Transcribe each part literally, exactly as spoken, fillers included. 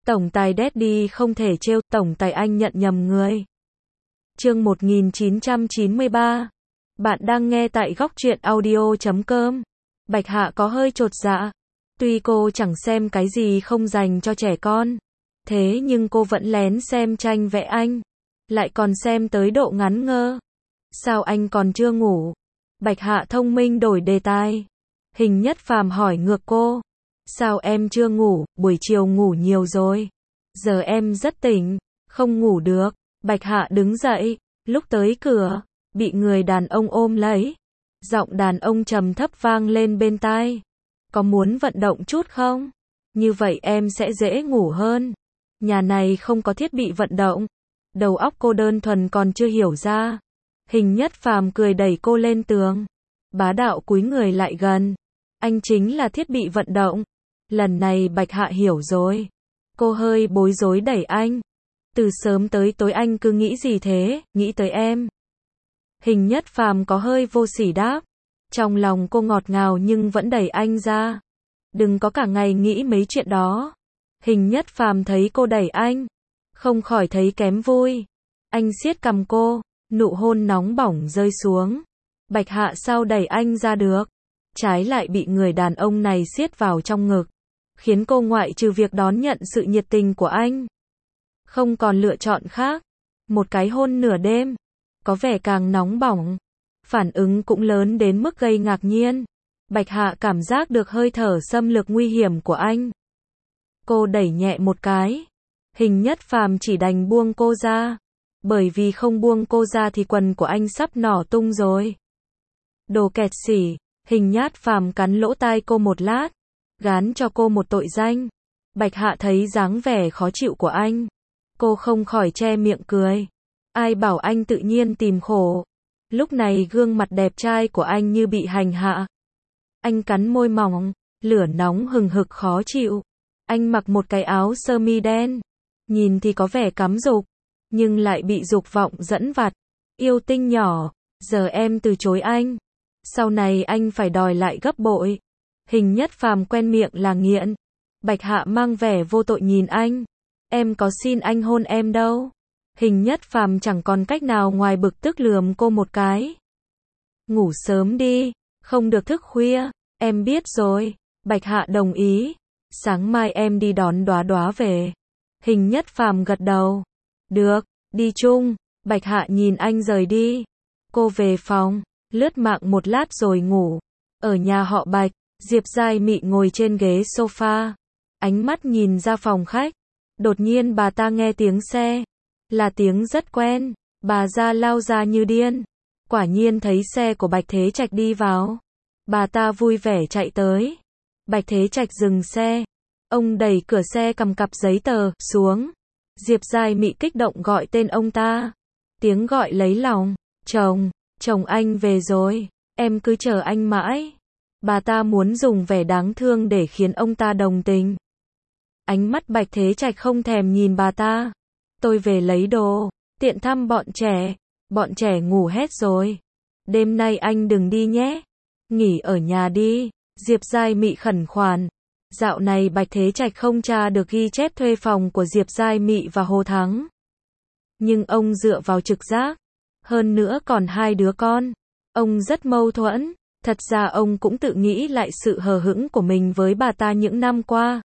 Tổng tài Daddy không thể trêu, tổng tài anh nhận nhầm người. Chương một nghìn chín trăm chín mươi ba. Bạn đang nghe tại góc truyện audio chấm com. Bạch Hạ có hơi chột dạ. Tuy cô chẳng xem cái gì không dành cho trẻ con, thế nhưng cô vẫn lén xem tranh vẽ anh. Lại còn xem tới độ ngắn ngơ. Sao anh còn chưa ngủ? Bạch Hạ thông minh đổi đề tài. Hình Nhất Phàm hỏi ngược cô. Sao em chưa ngủ, buổi chiều ngủ nhiều rồi. Giờ em rất tỉnh, không ngủ được. Bạch Hạ đứng dậy, lúc tới cửa, bị người đàn ông ôm lấy. Giọng đàn ông trầm thấp vang lên bên tai. Có muốn vận động chút không? Như vậy em sẽ dễ ngủ hơn. Nhà này không có thiết bị vận động. Đầu óc cô đơn thuần còn chưa hiểu ra. Hình Nhất Phàm cười đẩy cô lên tường. Bá đạo cúi người lại gần. Anh chính là thiết bị vận động. Lần này Bạch Hạ hiểu rồi. Cô hơi bối rối đẩy anh. Từ sớm tới tối anh cứ nghĩ gì thế, nghĩ tới em. Hình Nhất Phàm có hơi vô sỉ đáp. Trong lòng cô ngọt ngào nhưng vẫn đẩy anh ra. Đừng có cả ngày nghĩ mấy chuyện đó. Hình Nhất Phàm thấy cô đẩy anh, không khỏi thấy kém vui. Anh siết cằm cô, nụ hôn nóng bỏng rơi xuống. Bạch Hạ sao đẩy anh ra được, trái lại bị người đàn ông này siết vào trong ngực, khiến cô ngoại trừ việc đón nhận sự nhiệt tình của anh, không còn lựa chọn khác. Một cái hôn nửa đêm, có vẻ càng nóng bỏng. Phản ứng cũng lớn đến mức gây ngạc nhiên. Bạch Hạ cảm giác được hơi thở xâm lược nguy hiểm của anh. Cô đẩy nhẹ một cái. Hình Nhất Phàm chỉ đành buông cô ra. Bởi vì không buông cô ra thì quần của anh sắp nổ tung rồi. Đồ kẹt xỉ. Hình Nhất Phàm cắn lỗ tai cô một lát, gán cho cô một tội danh. Bạch Hạ thấy dáng vẻ khó chịu của anh, cô không khỏi che miệng cười. Ai bảo anh tự nhiên tìm khổ. Lúc này gương mặt đẹp trai của anh như bị hành hạ. Anh cắn môi mỏng, lửa nóng hừng hực khó chịu. Anh mặc một cái áo sơ mi đen, nhìn thì có vẻ cắm dục, nhưng lại bị dục vọng dẫn vặt. Yêu tinh nhỏ, giờ em từ chối anh, sau này anh phải đòi lại gấp bội. Hình Nhất Phàm quen miệng là nghiện. Bạch Hạ mang vẻ vô tội nhìn anh. Em có xin anh hôn em đâu. Hình Nhất Phàm chẳng còn cách nào ngoài bực tức lườm cô một cái. Ngủ sớm đi, không được thức khuya. Em biết rồi. Bạch Hạ đồng ý. Sáng mai em đi đón Đóa Đóa về. Hình Nhất Phàm gật đầu. Được, đi chung. Bạch Hạ nhìn anh rời đi. Cô về phòng, lướt mạng một lát rồi ngủ. Ở nhà họ Bạch, Diệp Giai Mị ngồi trên ghế sofa, ánh mắt nhìn ra phòng khách. Đột nhiên bà ta nghe tiếng xe, là tiếng rất quen. Bà ra lao ra như điên, quả nhiên thấy xe của Bạch Thế Trạch đi vào. Bà ta vui vẻ chạy tới. Bạch Thế Trạch dừng xe, ông đẩy cửa xe cầm cặp giấy tờ xuống. Diệp Giai Mị kích động gọi tên ông ta, tiếng gọi lấy lòng. Chồng, chồng anh về rồi, em cứ chờ anh mãi. Bà ta muốn dùng vẻ đáng thương để khiến ông ta đồng tình. Ánh mắt Bạch Thế Trạch không thèm nhìn bà ta. Tôi về lấy đồ, tiện thăm bọn trẻ. Bọn trẻ ngủ hết rồi. Đêm nay anh đừng đi nhé. Nghỉ ở nhà đi. Diệp Giai Mị khẩn khoản. Dạo này Bạch Thế Trạch không tra được ghi chép thuê phòng của Diệp Giai Mị và Hồ Thắng. Nhưng ông dựa vào trực giác. Hơn nữa còn hai đứa con. Ông rất mâu thuẫn. Thật ra ông cũng tự nghĩ lại sự hờ hững của mình với bà ta những năm qua.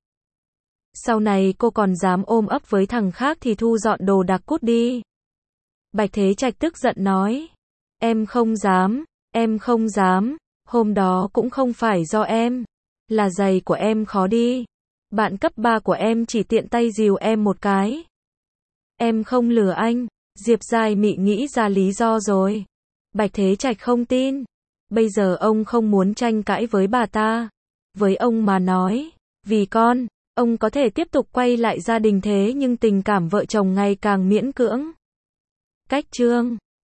Sau này cô còn dám ôm ấp với thằng khác thì thu dọn đồ đạc cút đi. Bạch Thế Trạch tức giận nói. Em không dám, em không dám. Hôm đó cũng không phải do em. Là giày của em khó đi. Bạn cấp ba của em chỉ tiện tay dìu em một cái. Em không lừa anh. Diệp Giai Mị nghĩ ra lý do rồi. Bạch Thế Trạch không tin. Bây giờ ông không muốn tranh cãi với bà ta. Với ông mà nói, vì con, ông có thể tiếp tục quay lại gia đình, thế nhưng tình cảm vợ chồng ngày càng miễn cưỡng. Cách chương